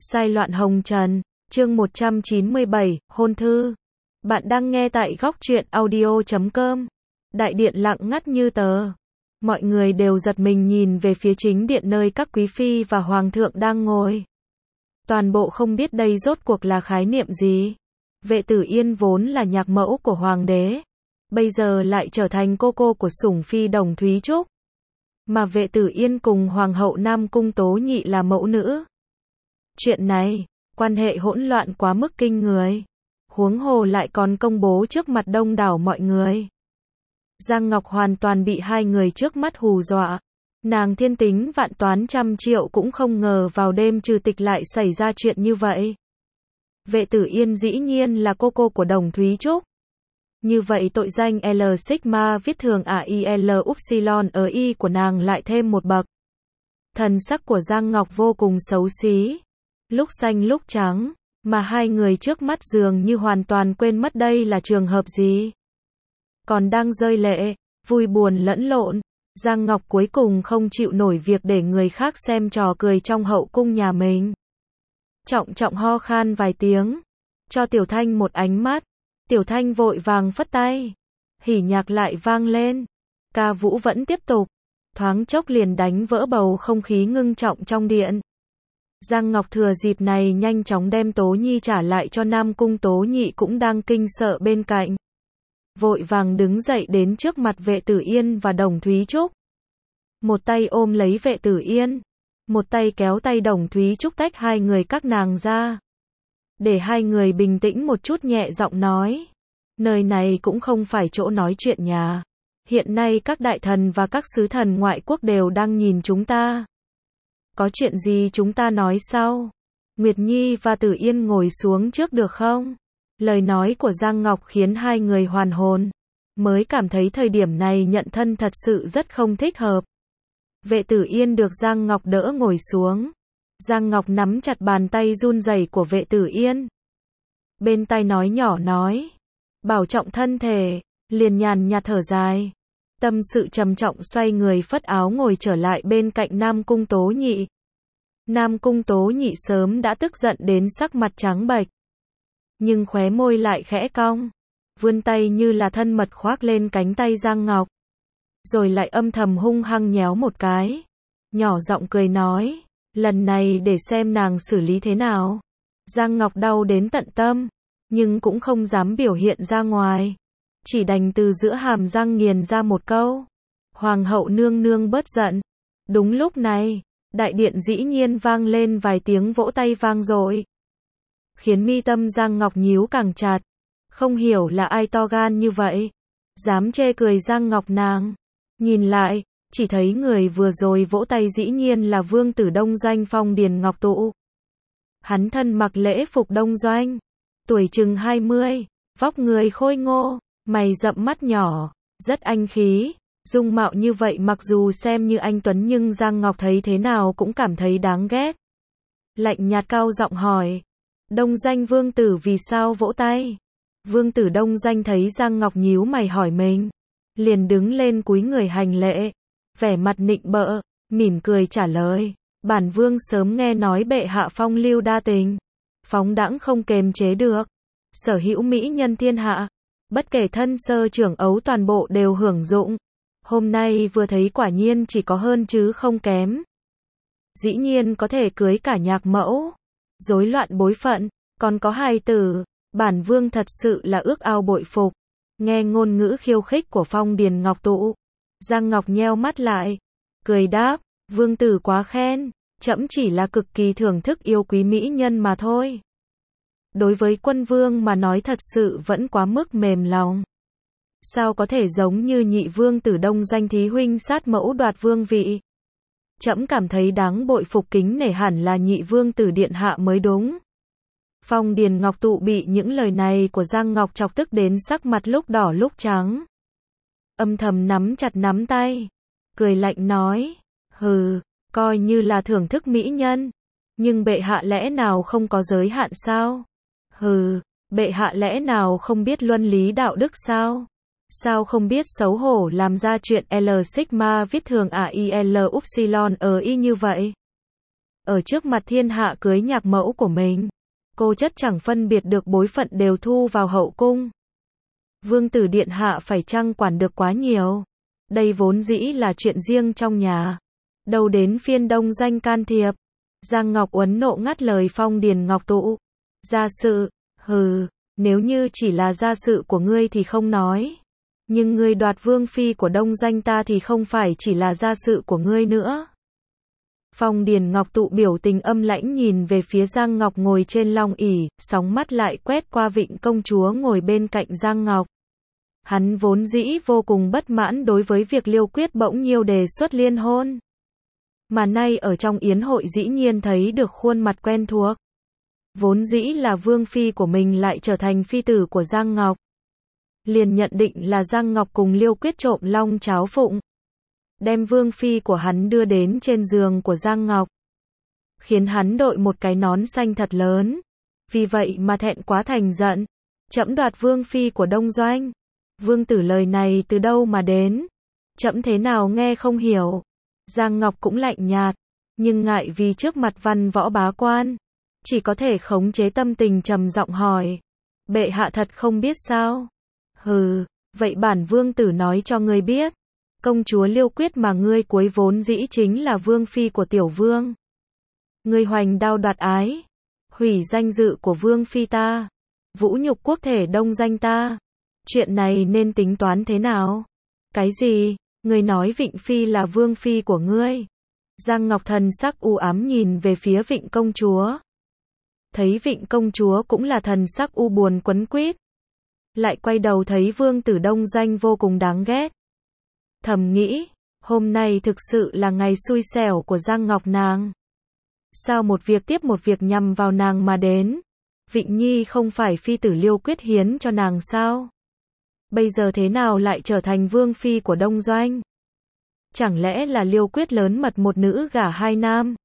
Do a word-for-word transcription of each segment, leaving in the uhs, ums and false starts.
Sai loạn hồng trần, chương một trăm chín mươi bảy, hôn thư. Bạn đang nghe tại góc truyện audio chấm com. Đại điện lặng ngắt như tờ. Mọi người đều giật mình nhìn về phía chính điện nơi các quý phi và hoàng thượng đang ngồi. Toàn bộ không biết đây rốt cuộc là khái niệm gì. Vệ Tử Yên vốn là nhạc mẫu của hoàng đế, bây giờ lại trở thành cô cô của sủng phi Đồng Thúy Trúc. Mà Vệ Tử Yên cùng hoàng hậu Nam Cung Tố Nhị là mẫu nữ. Chuyện này, quan hệ hỗn loạn quá mức kinh người. Huống hồ lại còn công bố trước mặt đông đảo mọi người. Giang Ngọc hoàn toàn bị hai người trước mắt hù dọa. Nàng thiên tính vạn toán trăm triệu cũng không ngờ vào đêm trừ tịch lại xảy ra chuyện như vậy. Vệ Tử Yên dĩ nhiên là cô cô của Đồng Thúy Trúc. Như vậy tội danh L Sigma viết thường A I L Upsilon ở Y của nàng lại thêm một bậc. Thần sắc của Giang Ngọc vô cùng xấu xí. Lúc xanh lúc trắng, mà hai người trước mắt dường như hoàn toàn quên mất đây là trường hợp gì. Còn đang rơi lệ, vui buồn lẫn lộn, Giang Ngọc cuối cùng không chịu nổi việc để người khác xem trò cười trong hậu cung nhà mình. Trọng trọng ho khan vài tiếng, cho Tiểu Thanh một ánh mắt. Tiểu Thanh vội vàng phất tay. Hỉ nhạc lại vang lên. Ca vũ vẫn tiếp tục. Thoáng chốc liền đánh vỡ bầu không khí ngưng trọng trong điện. Giang Ngọc thừa dịp này nhanh chóng đem Tố Nhi trả lại cho Nam Cung Tố Nhị cũng đang kinh sợ bên cạnh. Vội vàng đứng dậy đến trước mặt Vệ Tử Yên và Đồng Thúy Trúc. Một tay ôm lấy Vệ Tử Yên, một tay kéo tay Đồng Thúy Trúc tách hai người các nàng ra. Để hai người bình tĩnh một chút, nhẹ giọng nói. Nơi này cũng không phải chỗ nói chuyện nhà. Hiện nay các đại thần và các sứ thần ngoại quốc đều đang nhìn chúng ta. Có chuyện gì chúng ta nói sau. Nguyệt Nhi và Tử Yên ngồi xuống trước được không? Lời nói của Giang Ngọc khiến hai người hoàn hồn. Mới cảm thấy thời điểm này nhận thân thật sự rất không thích hợp. Vệ Tử Yên được Giang Ngọc đỡ ngồi xuống. Giang Ngọc nắm chặt bàn tay run rẩy của Vệ Tử Yên. Bên tai nói nhỏ nói. Bảo trọng thân thể, liền nhàn nhạt thở dài. Tâm sự trầm trọng xoay người phất áo ngồi trở lại bên cạnh Nam Cung Tố Nhị. Nam Cung Tố Nhị sớm đã tức giận đến sắc mặt trắng bệch. Nhưng khóe môi lại khẽ cong. Vươn tay như là thân mật khoác lên cánh tay Giang Ngọc. Rồi lại âm thầm hung hăng nhéo một cái. Nhỏ giọng cười nói. Lần này để xem nàng xử lý thế nào. Giang Ngọc đau đến tận tâm. Nhưng cũng không dám biểu hiện ra ngoài. Chỉ đành từ giữa hàm răng nghiền ra một câu. Hoàng hậu nương nương bớt giận. Đúng lúc này, đại điện dĩ nhiên vang lên vài tiếng vỗ tay vang dội. Khiến mi tâm Giang Ngọc nhíu càng chặt. Không hiểu là ai to gan như vậy. Dám chê cười Giang Ngọc nàng. Nhìn lại, chỉ thấy người vừa rồi vỗ tay dĩ nhiên là vương tử Đông Doanh Phong Điền Ngọc Tụ. Hắn thân mặc lễ phục Đông Doanh. Tuổi chừng hai mươi, vóc người khôi ngô, mày rậm mắt nhỏ, rất anh khí. Dung mạo như vậy mặc dù xem như anh tuấn nhưng Giang Ngọc thấy thế nào cũng cảm thấy đáng ghét. Lạnh nhạt cao giọng hỏi. Đông Doanh vương tử vì sao vỗ tay? Vương tử Đông Doanh thấy Giang Ngọc nhíu mày hỏi mình. Liền đứng lên cúi người hành lễ. Vẻ mặt nịnh bợ, mỉm cười trả lời. Bản vương sớm nghe nói bệ hạ phong lưu đa tình. Phóng đãng không kềm chế được. Sở hữu mỹ nhân thiên hạ. Bất kể thân sơ trưởng ấu toàn bộ đều hưởng dụng. Hôm nay vừa thấy quả nhiên chỉ có hơn chứ không kém. Dĩ nhiên có thể cưới cả nhạc mẫu. Rối loạn bối phận, còn có hài tử. Bản vương thật sự là ước ao bội phục. Nghe ngôn ngữ khiêu khích của Phong Điền Ngọc Tụ. Giang Ngọc nheo mắt lại. Cười đáp, vương tử quá khen. Trẫm chỉ là cực kỳ thưởng thức yêu quý mỹ nhân mà thôi. Đối với quân vương mà nói thật sự vẫn quá mức mềm lòng. Sao có thể giống như nhị vương tử Đông Doanh thí huynh sát mẫu đoạt vương vị. Trẫm cảm thấy đáng bội phục kính nể hẳn là nhị vương tử điện hạ mới đúng. Phong Điền Ngọc Tụ bị những lời này của Giang Ngọc chọc tức đến sắc mặt lúc đỏ lúc trắng. Âm thầm nắm chặt nắm tay. Cười lạnh nói. Hừ, coi như là thưởng thức mỹ nhân. Nhưng bệ hạ lẽ nào không có giới hạn sao? Hừ, bệ hạ lẽ nào không biết luân lý đạo đức sao? Sao không biết xấu hổ làm ra chuyện L Sigma viết thường A I L Upsilon ở Y như vậy? ở trước mặt thiên hạ cưới nhạc mẫu của mình. Cô chất chẳng phân biệt được bối phận đều thu vào hậu cung. Vương tử điện hạ phải chăng quản được quá nhiều. Đây vốn dĩ là chuyện riêng trong nhà. Đâu đến phiên Đông Doanh can thiệp. Giang Ngọc Uấn nộ ngắt lời Phong Điền Ngọc Tụ. Gia sự, hừ, nếu như chỉ là gia sự của ngươi thì không nói. Nhưng ngươi đoạt vương phi của Đông Doanh ta thì không phải chỉ là gia sự của ngươi nữa. Phong Điền Ngọc Tụ biểu tình âm lãnh nhìn về phía Giang Ngọc ngồi trên long ỷ, sóng mắt lại quét qua Vịnh công chúa ngồi bên cạnh Giang Ngọc. Hắn vốn dĩ vô cùng bất mãn đối với việc Liêu Quyết bỗng nhiêu đề xuất liên hôn. Mà nay ở trong yến hội dĩ nhiên thấy được khuôn mặt quen thuộc. Vốn dĩ là vương phi của mình lại trở thành phi tử của Giang Ngọc. Liền nhận định là Giang Ngọc cùng Liêu Quyết trộm long cháo phụng. Đem vương phi của hắn đưa đến trên giường của Giang Ngọc. Khiến hắn đội một cái nón xanh thật lớn. Vì vậy mà thẹn quá thành giận. Trẫm đoạt vương phi của Đông Doanh. Vương tử lời này từ đâu mà đến? Trẫm thế nào nghe không hiểu. Giang Ngọc cũng lạnh nhạt. Nhưng ngại vì trước mặt văn võ bá quan. Chỉ có thể khống chế tâm tình trầm giọng hỏi. Bệ hạ thật không biết sao? Hừ, vậy bản vương tử nói cho ngươi biết. Công chúa Liêu Quyết mà ngươi cuối vốn dĩ chính là vương phi của tiểu vương. Ngươi hoành đao đoạt ái. Hủy danh dự của vương phi ta. Vũ nhục quốc thể Đông Doanh ta. Chuyện này nên tính toán thế nào? Cái gì? Ngươi nói Vịnh phi là vương phi của ngươi? Giang Ngọc thần sắc u ám nhìn về phía Vịnh công chúa. Thấy Vịnh công chúa cũng là thần sắc u buồn quấn quýt. Lại quay đầu thấy vương tử Đông Doanh vô cùng đáng ghét. Thầm nghĩ, hôm nay thực sự là ngày xui xẻo của Giang Ngọc nàng. Sao một việc tiếp một việc nhằm vào nàng mà đến? Vịnh Nhi không phải phi tử Liêu Quyết hiến cho nàng sao? Bây giờ thế nào lại trở thành vương phi của Đông Doanh? Chẳng lẽ là Liêu Quyết lớn mật một nữ gả hai nam?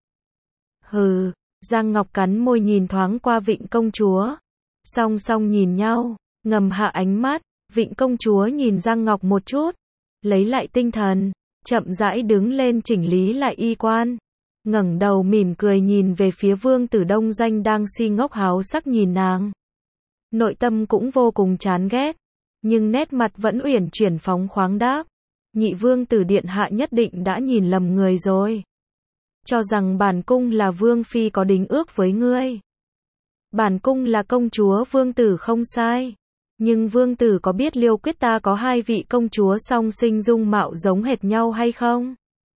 Hừ, Giang Ngọc cắn môi nhìn thoáng qua Vịnh công chúa. Song song nhìn nhau, ngầm hạ ánh mắt, Vịnh công chúa nhìn Giang Ngọc một chút. Lấy lại tinh thần, chậm rãi đứng lên chỉnh lý lại y quan. Ngẩng đầu mỉm cười nhìn về phía vương tử Đông Doanh đang si ngốc háo sắc nhìn nàng. Nội tâm cũng vô cùng chán ghét. Nhưng nét mặt vẫn uyển chuyển phóng khoáng đáp. Nhị vương tử điện hạ nhất định đã nhìn lầm người rồi. Cho rằng bản cung là vương phi có đính ước với ngươi. Bản cung là công chúa vương tử không sai. Nhưng vương tử có biết Liêu Quyết ta có hai vị công chúa song sinh dung mạo giống hệt nhau hay không?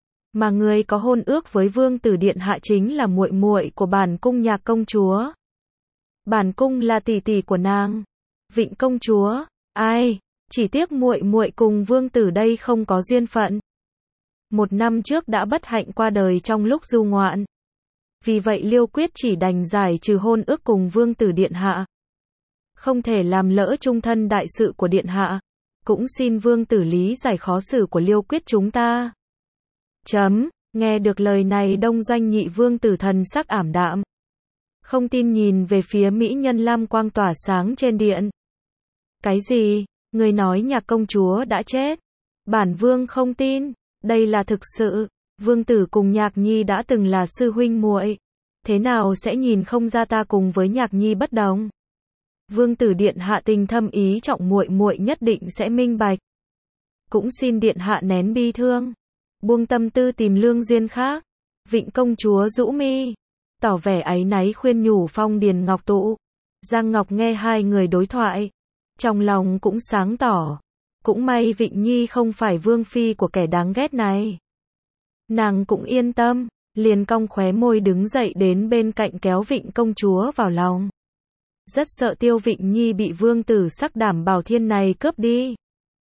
Mà người có hôn ước với vương tử điện hạ chính là muội muội của bản cung Nhạc công chúa. Bản cung là tỷ tỷ của nàng. Vịnh công chúa, ai, chỉ tiếc muội muội cùng vương tử đây không có duyên phận. Một năm trước đã bất hạnh qua đời trong lúc du ngoạn. Vì vậy Liêu Quyết chỉ đành giải trừ hôn ước cùng vương tử điện hạ. Không thể làm lỡ chung thân đại sự của điện hạ. Cũng xin vương tử lý giải khó xử của Liêu Quyết chúng ta. Chấm, nghe được lời này Đông Doanh nhị vương tử thần sắc ảm đạm. Không tin nhìn về phía mỹ nhân lam quang tỏa sáng trên điện. Cái gì? Người nói Nhạc công chúa đã chết? Bản vương không tin, đây là thực sự. Vương tử cùng Nhạc Nhi đã từng là sư huynh muội. Thế nào sẽ nhìn không ra ta cùng với Nhạc Nhi bất đồng? Vương tử điện hạ tình thâm ý trọng muội muội nhất định sẽ minh bạch. Cũng xin điện hạ nén bi thương, buông tâm tư tìm lương duyên khác. Vịnh công chúa rũ mi, tỏ vẻ áy náy khuyên nhủ Phong Điền Ngọc Tụ. Giang Ngọc nghe hai người đối thoại, trong lòng cũng sáng tỏ. Cũng may Vịnh Nhi không phải vương phi của kẻ đáng ghét này. Nàng cũng yên tâm, liền cong khóe môi đứng dậy đến bên cạnh kéo Vịnh công chúa vào lòng. Rất sợ Tiêu Vịnh Nhi bị vương tử sắc đảm bảo thiên này cướp đi.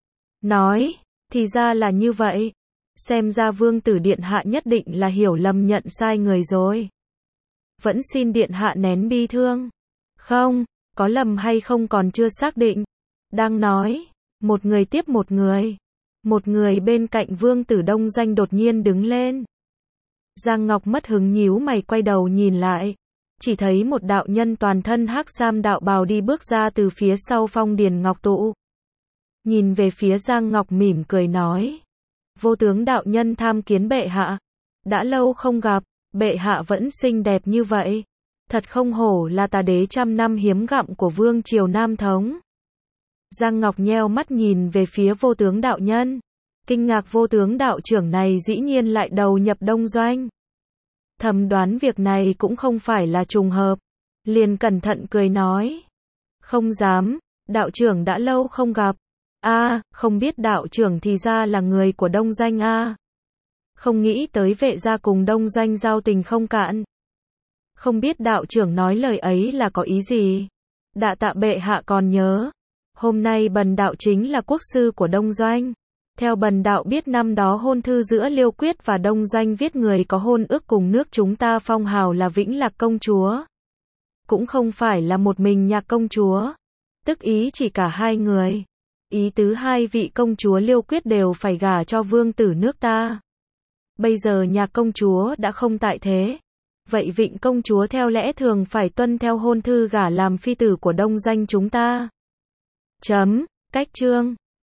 Nói, thì ra là như vậy. Xem ra vương tử điện hạ nhất định là hiểu lầm nhận sai người rồi. Vẫn xin điện hạ nén bi thương. Không, có lầm hay không còn chưa xác định. Đang nói, một người tiếp một người. Một người bên cạnh vương tử Đông Doanh đột nhiên đứng lên. Giang Ngọc mất hứng nhíu mày quay đầu nhìn lại. Chỉ thấy một đạo nhân toàn thân hắc sam đạo bào đi bước ra từ phía sau Phong Điền Ngọc Tụ. Nhìn về phía Giang Ngọc mỉm cười nói. Vô tướng đạo nhân tham kiến bệ hạ. Đã lâu không gặp, bệ hạ vẫn xinh đẹp như vậy. Thật không hổ là tà đế trăm năm hiếm gặm của vương triều Nam Thống. Giang Ngọc nheo mắt nhìn về phía vô tướng đạo nhân. Kinh ngạc vô tướng đạo trưởng này dĩ nhiên lại đầu nhập Đông Doanh. Thầm đoán việc này cũng không phải là trùng hợp. Liền cẩn thận cười nói. Không dám, đạo trưởng đã lâu không gặp. A, không biết đạo trưởng thì ra là người của Đông Doanh a. Không nghĩ tới vệ gia cùng Đông Doanh giao tình không cạn. Không biết đạo trưởng nói lời ấy là có ý gì? Đạ tạ bệ hạ còn nhớ. Hôm nay bần đạo chính là quốc sư của Đông Doanh. Theo bần đạo biết năm đó hôn thư giữa Liêu Quyết và Đông Doanh viết người có hôn ước cùng nước chúng ta phong hào là Vĩnh Lạc công chúa. Cũng không phải là một mình Nhạc công chúa. Tức ý chỉ cả hai người. Ý tứ hai vị công chúa Liêu Quyết đều phải gả cho vương tử nước ta. Bây giờ Nhạc công chúa đã không tại thế. Vậy Vịnh công chúa theo lẽ thường phải tuân theo hôn thư gả làm phi tử của Đông Doanh chúng ta. Chấm, cách chương.